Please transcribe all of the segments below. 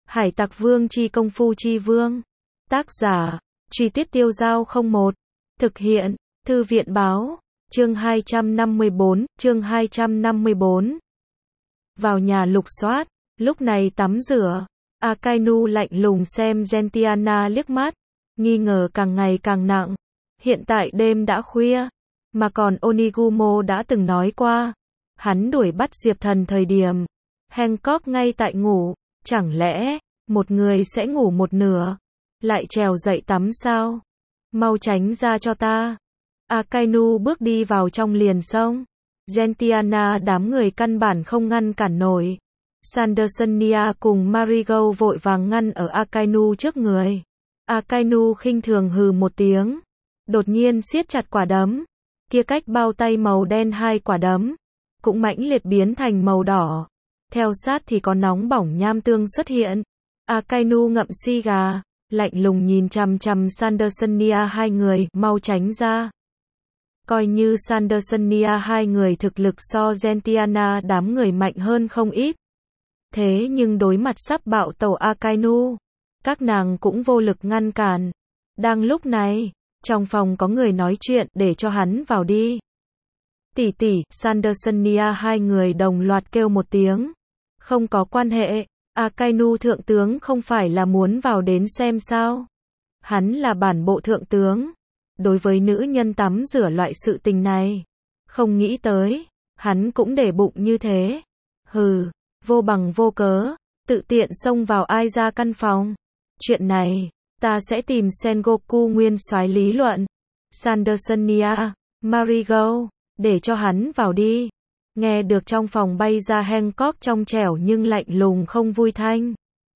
Hải Tặc Vương chi công phu chi vương. Tác giả, Truy Tiết Tiêu Dao 01. Thực hiện, Thư viện báo, chương 254. Vào nhà lục soát, lúc này tắm rửa, Akainu lạnh lùng xem Gentiana liếc mắt, nghi ngờ càng ngày càng nặng. Hiện tại đêm đã khuya, mà còn Onigumo đã từng nói qua, hắn đuổi bắt Diệp Thần thời điểm Hancock ngay tại ngủ, chẳng lẽ một người sẽ ngủ một nửa, lại trèo dậy tắm sao? Mau tránh ra cho ta. Akainu bước đi vào trong liền xông. Gentiana đám người căn bản không ngăn cản nổi. Sandersonia cùng Marigold vội vàng ngăn ở Akainu trước người. Akainu khinh thường hừ một tiếng, đột nhiên siết chặt quả đấm, kia cách bao tay màu đen hai quả đấm cũng mãnh liệt biến thành màu đỏ. Theo sát thì có nóng bỏng nham tương xuất hiện. Akainu ngậm xi gà, lạnh lùng nhìn chằm chằm Sandersonia hai người, mau tránh ra. Coi như Sandersonia hai người thực lực so Gentiana đám người mạnh hơn không ít. Thế nhưng đối mặt sắp bạo tẩu Akainu, các nàng cũng vô lực ngăn cản. Đang lúc này, trong phòng có người nói chuyện, để cho hắn vào đi. Tỷ tỷ, Sandersonia hai người đồng loạt kêu một tiếng. Không có quan hệ, Akainu thượng tướng không phải là muốn vào đến xem sao? Hắn là bản bộ thượng tướng. Đối với nữ nhân tắm rửa loại sự tình này, không nghĩ tới, hắn cũng để bụng như thế. Hừ, vô bằng vô cớ, tự tiện xông vào ai ra căn phòng. Chuyện này, ta sẽ tìm Sengoku nguyên soái lý luận. Sandersonia, Marigold, để cho hắn vào đi. Nghe được trong phòng bay ra Hancock trong trẻo nhưng lạnh lùng không vui thanh.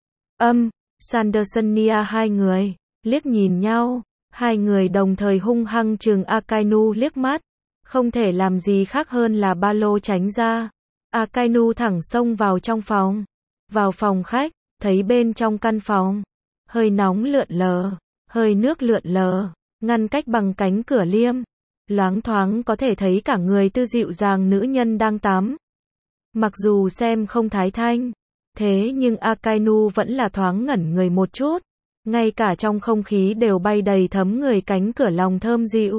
Sandersonia hai người, liếc nhìn nhau. Hai người đồng thời hung hăng trừng Akainu liếc mắt. Không thể làm gì khác hơn là ba lô tránh ra. Akainu thẳng xông vào trong phòng. Vào phòng khách, thấy bên trong căn phòng hơi nóng lượn lờ, hơi nước lượn lờ, ngăn cách bằng cánh cửa liêm. Loáng thoáng có thể thấy cả người tư dịu dàng nữ nhân đang tắm. Mặc dù xem không thái thanh, thế nhưng Akainu vẫn là thoáng ngẩn người một chút. Ngay cả trong không khí đều bay đầy thấm người cánh cửa lòng thơm dịu.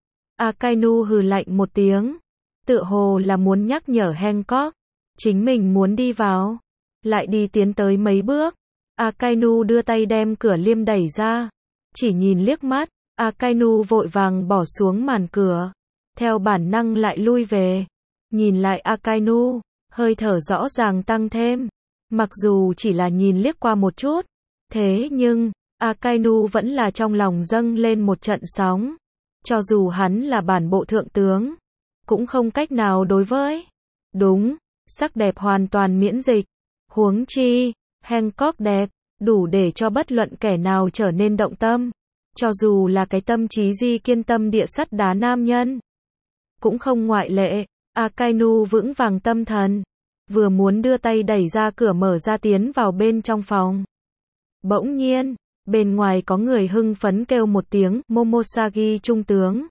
Akainu hừ lạnh một tiếng, tựa hồ là muốn nhắc nhở Hancock, chính mình muốn đi vào. Lại đi tiến tới mấy bước, Akainu đưa tay đem cửa liêm đẩy ra. Chỉ nhìn liếc mắt, Akainu vội vàng bỏ xuống màn cửa, theo bản năng lại lui về. Nhìn lại Akainu, hơi thở rõ ràng tăng thêm. Mặc dù chỉ là nhìn liếc qua một chút, thế nhưng Akainu vẫn là trong lòng dâng lên một trận sóng. Cho dù hắn là bản bộ thượng tướng, cũng không cách nào đối với. Đúng, sắc đẹp hoàn toàn miễn dịch. Huống chi, Hancock đẹp, đủ để cho bất luận kẻ nào trở nên động tâm. Cho dù là cái tâm trí di kiên tâm địa sắt đá nam nhân, cũng không ngoại lệ. Akainu vững vàng tâm thần, vừa muốn đưa tay đẩy ra cửa mở ra tiến vào bên trong phòng. Bỗng nhiên, bên ngoài có người hưng phấn kêu một tiếng, Momosagi trung tướng.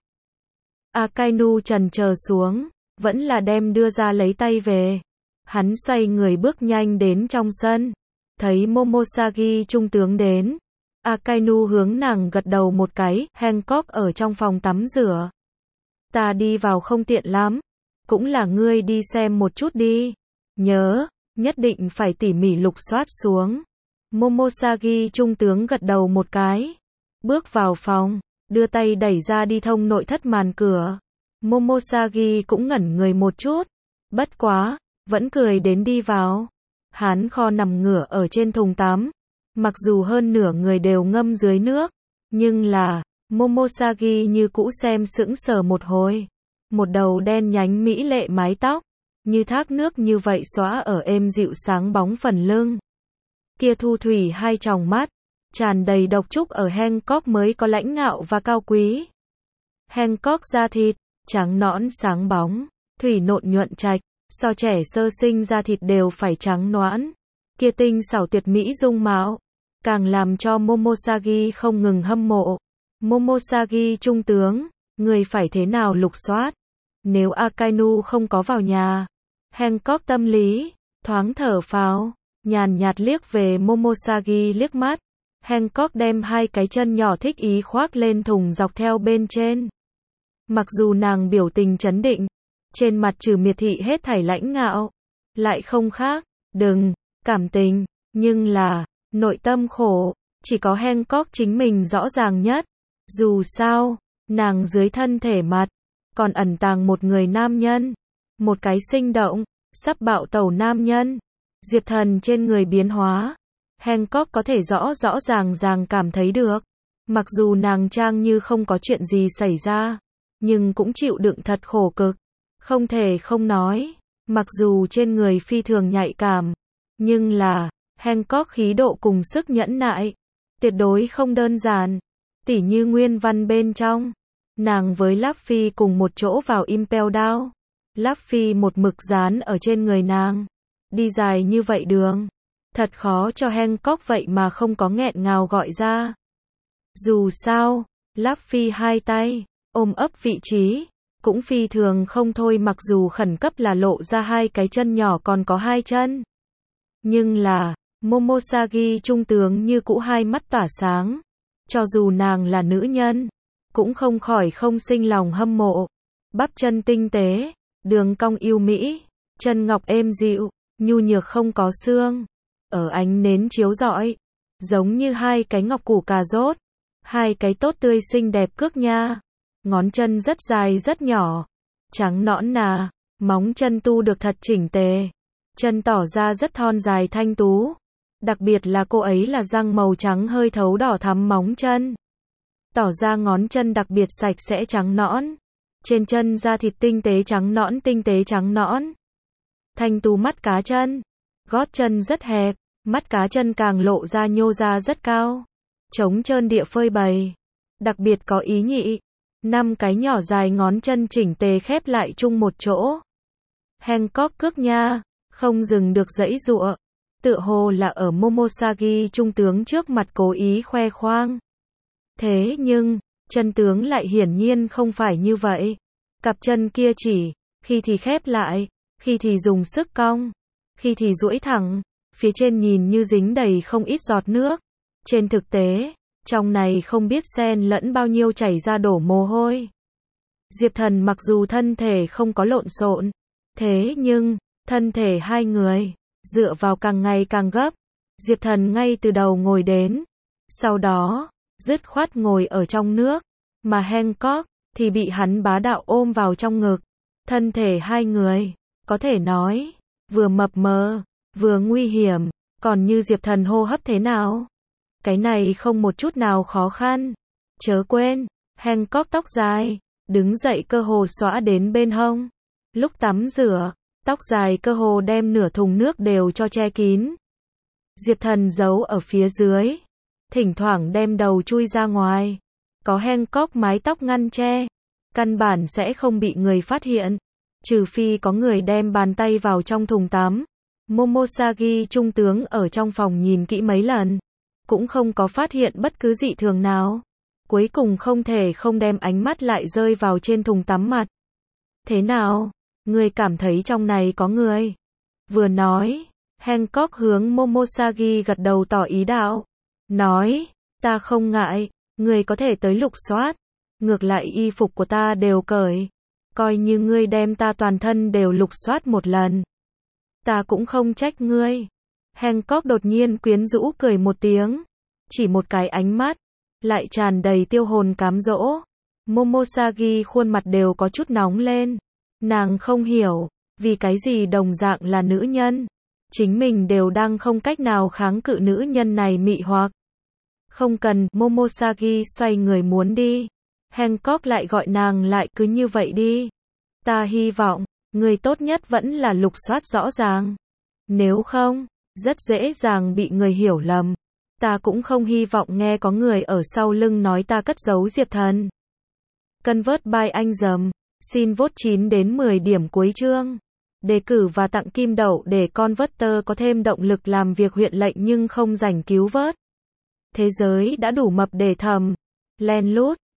Akainu chần chờ xuống, vẫn là đem đưa ra lấy tay về. Hắn xoay người bước nhanh đến trong sân, thấy Momosagi trung tướng đến. Akainu hướng nàng gật đầu một cái. Hancock ở trong phòng tắm rửa. Ta đi vào không tiện lắm, cũng là ngươi đi xem một chút đi. Nhớ, nhất định phải tỉ mỉ lục soát xuống. Momosagi trung tướng gật đầu một cái, bước vào phòng, đưa tay đẩy ra đi thông nội thất màn cửa. Momosagi cũng ngẩn người một chút, bất quá, vẫn cười đến đi vào. Hắn kho nằm ngửa ở trên thùng tắm, mặc dù hơn nửa người đều ngâm dưới nước, nhưng là, Momosagi như cũ xem sững sờ một hồi. Một đầu đen nhánh mỹ lệ mái tóc, như thác nước như vậy xõa ở êm dịu sáng bóng phần lưng. Kia thu thủy hai tròng mắt, tràn đầy độc trúc ở Hancock mới có lãnh ngạo và cao quý. Hancock da thịt, trắng nõn sáng bóng, thủy nộn nhuận trạch, so trẻ sơ sinh da thịt đều phải trắng nõn. Kia tinh xảo tuyệt mỹ dung mạo, càng làm cho Momosagi không ngừng hâm mộ. Momosagi trung tướng, người phải thế nào lục soát? Nếu Akainu không có vào nhà, Hancock tâm lý thoáng thở phào. nhàn nhạt liếc về Momosagi liếc mắt. Hancock đem hai cái chân nhỏ thích ý khoác lên thùng dọc theo bên trên. Mặc dù nàng biểu tình trấn định, trên mặt trừ miệt thị hết thảy lãnh ngạo, lại không khác, đừng, cảm tình, nhưng là, nội tâm khổ, chỉ có Hancock chính mình rõ ràng nhất. Dù sao, nàng dưới thân thể mặt, còn ẩn tàng một người nam nhân, một cái sinh động, sắp bạo tẩu nam nhân. Diệp Thần trên người biến hóa, Hancock có thể rõ ràng cảm thấy được. Mặc dù nàng trang như không có chuyện gì xảy ra, nhưng cũng chịu đựng thật khổ cực. Không thể không nói, mặc dù trên người phi thường nhạy cảm, nhưng là, Hancock khí độ cùng sức nhẫn nại, tuyệt đối không đơn giản. Tỉ như nguyên văn bên trong, nàng với Luffy cùng một chỗ vào Impel Down. Luffy một mực dán ở trên người nàng. Đi dài như vậy đường, thật khó cho Hancock vậy mà không có nghẹn ngào gọi ra. Dù sao, Luffy hai tay, ôm ấp vị trí, cũng phi thường không thôi mặc dù khẩn cấp là lộ ra hai cái chân nhỏ còn có hai chân. Nhưng là, Momosagi trung tướng như cũ hai mắt tỏa sáng. Cho dù nàng là nữ nhân, cũng không khỏi không sinh lòng hâm mộ. Bắp chân tinh tế, đường cong yêu mỹ, chân ngọc êm dịu, nhu nhược không có xương. Ở ánh nến chiếu rọi, giống như hai cái ngọc củ cà rốt, hai cái tốt tươi xinh đẹp cước nha. Ngón chân rất dài rất nhỏ, trắng nõn nà, móng chân tu được thật chỉnh tề. Chân tỏ ra rất thon dài thanh tú. Đặc biệt là cô ấy là răng màu trắng hơi thấu đỏ thắm móng chân. Tỏ ra ngón chân đặc biệt sạch sẽ trắng nõn. Trên chân da thịt tinh tế trắng nõn. Thanh tú mắt cá chân. Gót chân rất hẹp, mắt cá chân càng lộ ra nhô ra rất cao. Trống trơn địa phơi bày. Đặc biệt có ý nhị. 5 cái nhỏ dài ngón chân chỉnh tề khép lại chung một chỗ. Hancock cước nha, không dừng được giãy giụa. Tựa hồ là ở Momosagi trung tướng trước mặt cố ý khoe khoang. Thế nhưng, chân tướng lại hiển nhiên không phải như vậy. Cặp chân kia chỉ, khi thì khép lại, khi thì dùng sức cong, khi thì duỗi thẳng, phía trên nhìn như dính đầy không ít giọt nước. Trên thực tế, trong này không biết xen lẫn bao nhiêu chảy ra đổ mồ hôi. Diệp Thần mặc dù thân thể không có lộn xộn, thế nhưng, thân thể hai người dựa vào càng ngày càng gấp. Diệp Thần ngay từ đầu ngồi đến, sau đó, dứt khoát ngồi ở trong nước, mà Hancock thì bị hắn bá đạo ôm vào trong ngực. Thân thể hai người, có thể nói, vừa mập mờ, vừa nguy hiểm, còn như Diệp Thần hô hấp thế nào? Cái này không một chút nào khó khăn. Chớ quên, Hancock tóc dài, đứng dậy cơ hồ xõa đến bên hông. Lúc tắm rửa, tóc dài cơ hồ đem nửa thùng nước đều cho che kín. Diệp Thần giấu ở phía dưới, thỉnh thoảng đem đầu chui ra ngoài. Có Hancock mái tóc ngăn che, căn bản sẽ không bị người phát hiện, trừ phi có người đem bàn tay vào trong thùng tắm. Momosagi trung tướng ở trong phòng nhìn kỹ mấy lần, cũng không có phát hiện bất cứ dị thường nào. Cuối cùng không thể không đem ánh mắt lại rơi vào trên thùng tắm mặt. Thế nào? Ngươi cảm thấy trong này có người? Vừa nói, Hancock hướng Momosagi gật đầu tỏ ý đạo. Nói, ta không ngại, ngươi có thể tới lục soát. Ngược lại y phục của ta đều cởi. Coi như ngươi đem ta toàn thân đều lục soát một lần. Ta cũng không trách ngươi. Hancock đột nhiên quyến rũ cười một tiếng. Chỉ một cái ánh mắt, lại tràn đầy tiêu hồn cám dỗ. Momosagi khuôn mặt đều có chút nóng lên. Nàng không hiểu, vì cái gì đồng dạng là nữ nhân. Chính mình đều đang không cách nào kháng cự nữ nhân này mị hoặc. Không cần, Momosagi xoay người muốn đi. Hancock lại gọi nàng lại cứ như vậy đi. Ta hy vọng, người tốt nhất vẫn là lục soát rõ ràng. Nếu không, rất dễ dàng bị người hiểu lầm. Ta cũng không hy vọng nghe có người ở sau lưng nói ta cất giấu Diệp Thần. Convert by anh dầm. Xin vote 9 đến 10 điểm cuối chương. Đề cử và tặng kim đậu để Converter có thêm động lực làm việc huyện lệnh nhưng không rảnh cứu vớt. Thế giới đã đủ mập để thầm. Len lút.